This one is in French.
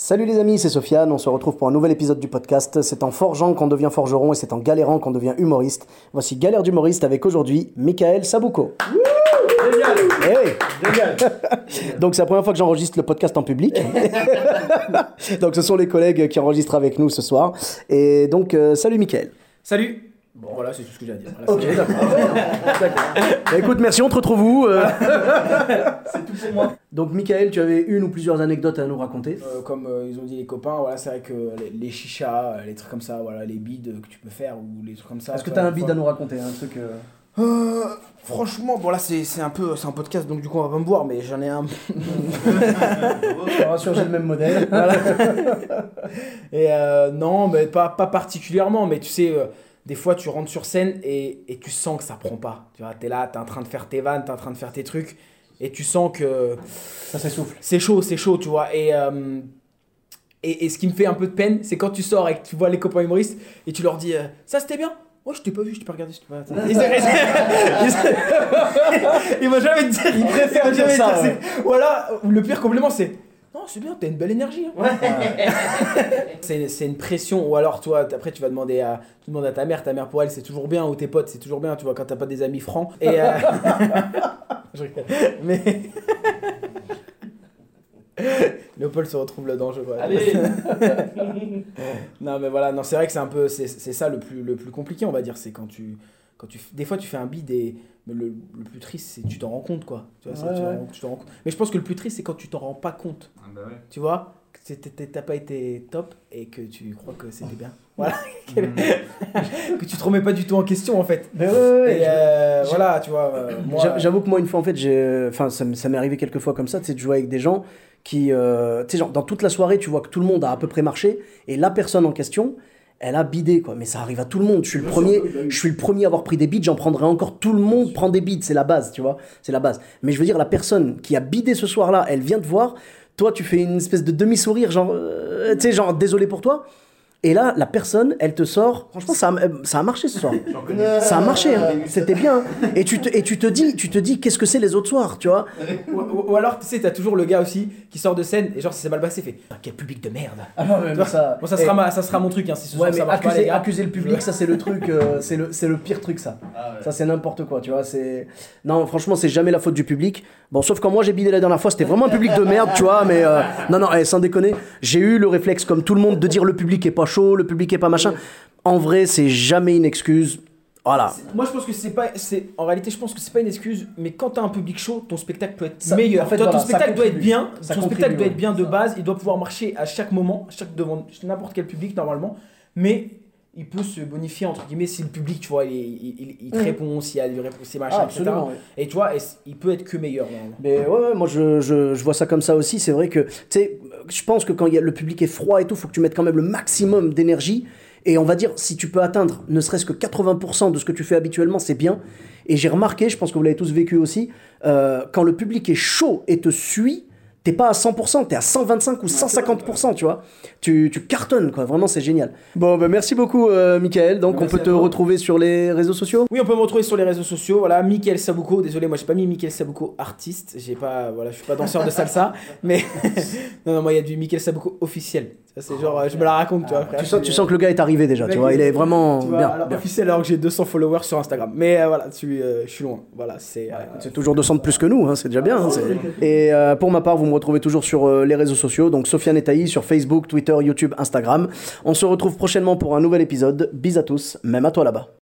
Salut les amis, c'est Sofiane, on se retrouve pour un nouvel épisode du podcast. C'est en forgeant qu'on devient forgeron et c'est en galérant qu'on devient humoriste. Voici Galère d'humoriste avec aujourd'hui Michael Sabouko. Génial. Hey. Génial. Donc c'est la première fois que j'enregistre le podcast en public. Donc ce sont les collègues qui enregistrent avec nous ce soir. Et donc salut Michael. Salut. Bon voilà, c'est tout ce que j'ai à dire. Voilà, Ok, d'accord. Bah, écoute, merci, on te retrouve où c'est tout pour moi. Donc Michael, tu avais une ou plusieurs anecdotes à nous raconter. Comme ils ont dit les copains, voilà, c'est vrai que les chichas, les trucs comme ça, voilà, les bides que tu peux faire ou les trucs comme ça. Est-ce que tu as un bide à nous raconter, un truc Franchement, bon là c'est un podcast donc du coup on va pas me voir mais j'en ai un. Je te rassure, j'ai le même modèle. Voilà. Et non, mais pas particulièrement, mais tu sais, des fois tu rentres sur scène et tu sens que ça prend pas. Tu vois, t'es là, t'es en train de faire tes vannes, t'es en train de faire tes trucs et tu sens que Ça s'essouffle. c'est chaud, tu vois. Et ce qui me fait un peu de peine, c'est quand tu sors et que tu vois les copains humoristes et tu leur dis ça c'était bien. Ouais, je t'ai pas vu, je t'ai pas regardé, je t'ai pas... Il va jamais te dire, Il préfère dire jamais ça, dire, ouais. Voilà, le pire compliment c'est non, c'est bien, t'as une belle énergie. Hein. Ouais. C'est une pression, ou alors toi, après tu vas demander à ta mère pour elle c'est toujours bien, ou tes potes c'est toujours bien, tu vois, quand t'as pas des amis francs. Et je rigole. Mais. Léopold se retrouve là-dedans, je crois. Allez. Non mais voilà, non c'est vrai que c'est un peu c'est ça le plus compliqué on va dire, c'est quand tu des fois tu fais un bid et mais le plus triste c'est que tu t'en rends compte quoi. Tu vois, tu t'en rends compte. Mais je pense que le plus triste c'est quand tu t'en rends pas compte. Ah bah ouais. Tu vois, que t'as pas été top et que tu crois que c'était bien. Voilà. Que tu te remets pas du tout en question en fait. Ben ouais, Et voilà, tu vois moi J'avoue que moi, une fois, en fait, ça m'est arrivé quelques fois comme ça, tu sais, de jouer avec des gens qui, tu sais, genre, dans toute la soirée, tu vois que tout le monde a à peu près marché, et la personne en question, elle a bidé, quoi. Mais ça arrive à tout le monde. Je suis le premier à avoir pris des bides, j'en prendrai encore. Tout le monde prend des bides, c'est la base, tu vois. C'est la base. Mais je veux dire, la personne qui a bidé ce soir-là, elle vient te voir, toi, tu fais une espèce de demi-sourire, genre, tu sais, genre, désolé pour toi. Et là, la personne, elle te sort. Franchement, ça a marché ce soir. Ça a marché, hein. C'était bien. Hein. Et tu te dis, qu'est-ce que c'est les autres soirs, tu vois? ou alors tu sais t'as toujours le gars aussi qui sort de scène et genre si c'est mal passé fait ah, quel public de merde. Ah non, mais Tu vois, ça, bon, ça sera mon truc hein, si ce soir ouais, mais ça marche pas les gars. accuser le public, ça c'est le truc, c'est le pire truc ça. Ah ouais. Ça c'est n'importe quoi, tu vois. Non, franchement, c'est jamais la faute du public. Bon, sauf quand moi j'ai bidé la dernière fois, c'était vraiment un public de merde, tu vois. Mais non, sans déconner, j'ai eu le réflexe comme tout le monde de dire le public est pas chaud, le public est pas machin. En vrai, c'est jamais une excuse. Voilà. Moi je pense que en réalité je pense que c'est pas une excuse mais quand t'as un public chaud ton spectacle peut être Ça- meilleur. en fait, Toi, voilà, ton spectacle ça doit être contribue. bien, Ça ton contribue, spectacle doit être ouais. bien de base, il doit pouvoir marcher à chaque moment, devant n'importe quel public normalement, mais il peut se bonifier entre guillemets si le public tu vois il te répond, s'il y a des réponses, c'est machin, etc. Absolument. Ouais. Et tu vois il peut être que meilleur normalement. Mais ouais, moi je vois ça comme ça aussi. C'est vrai que, tu sais, je pense que quand le public est froid et tout, faut que tu mettes quand même le maximum d'énergie. Et on va dire, si tu peux atteindre ne serait-ce que 80% de ce que tu fais habituellement, c'est bien. Et j'ai remarqué, je pense que vous l'avez tous vécu aussi, quand le public est chaud et te suit, t'es pas à 100%, t'es à 125 ou 150%, tu vois. Tu cartonnes, quoi. Vraiment, c'est génial. Bon, bah, merci beaucoup, Michael. Donc, Merci on peut à te toi. retrouver sur les réseaux sociaux. Oui, on peut me retrouver sur les réseaux sociaux. Voilà, Michael Sabouko. Désolé, moi j'ai pas mis Michael Sabouko artiste. Je suis pas danseur de salsa, mais non, moi il y a du Michael Sabouko officiel. Ça c'est genre, je me la raconte, tu vois. Frère. Tu sens que le gars est arrivé déjà, tu vois. Il est vraiment Tu vois, bien. alors, bien. officiel alors que j'ai 200 followers sur Instagram. Mais voilà, je suis loin. Voilà, c'est. C'est toujours 200 de plus que nous, hein, c'est déjà bien. Hein, et pour ma part, vous me retrouvez toujours sur les réseaux sociaux, donc Sofiane et Taï sur Facebook, Twitter, YouTube, Instagram. On se retrouve prochainement pour un nouvel épisode. Bis à tous, même à toi là-bas.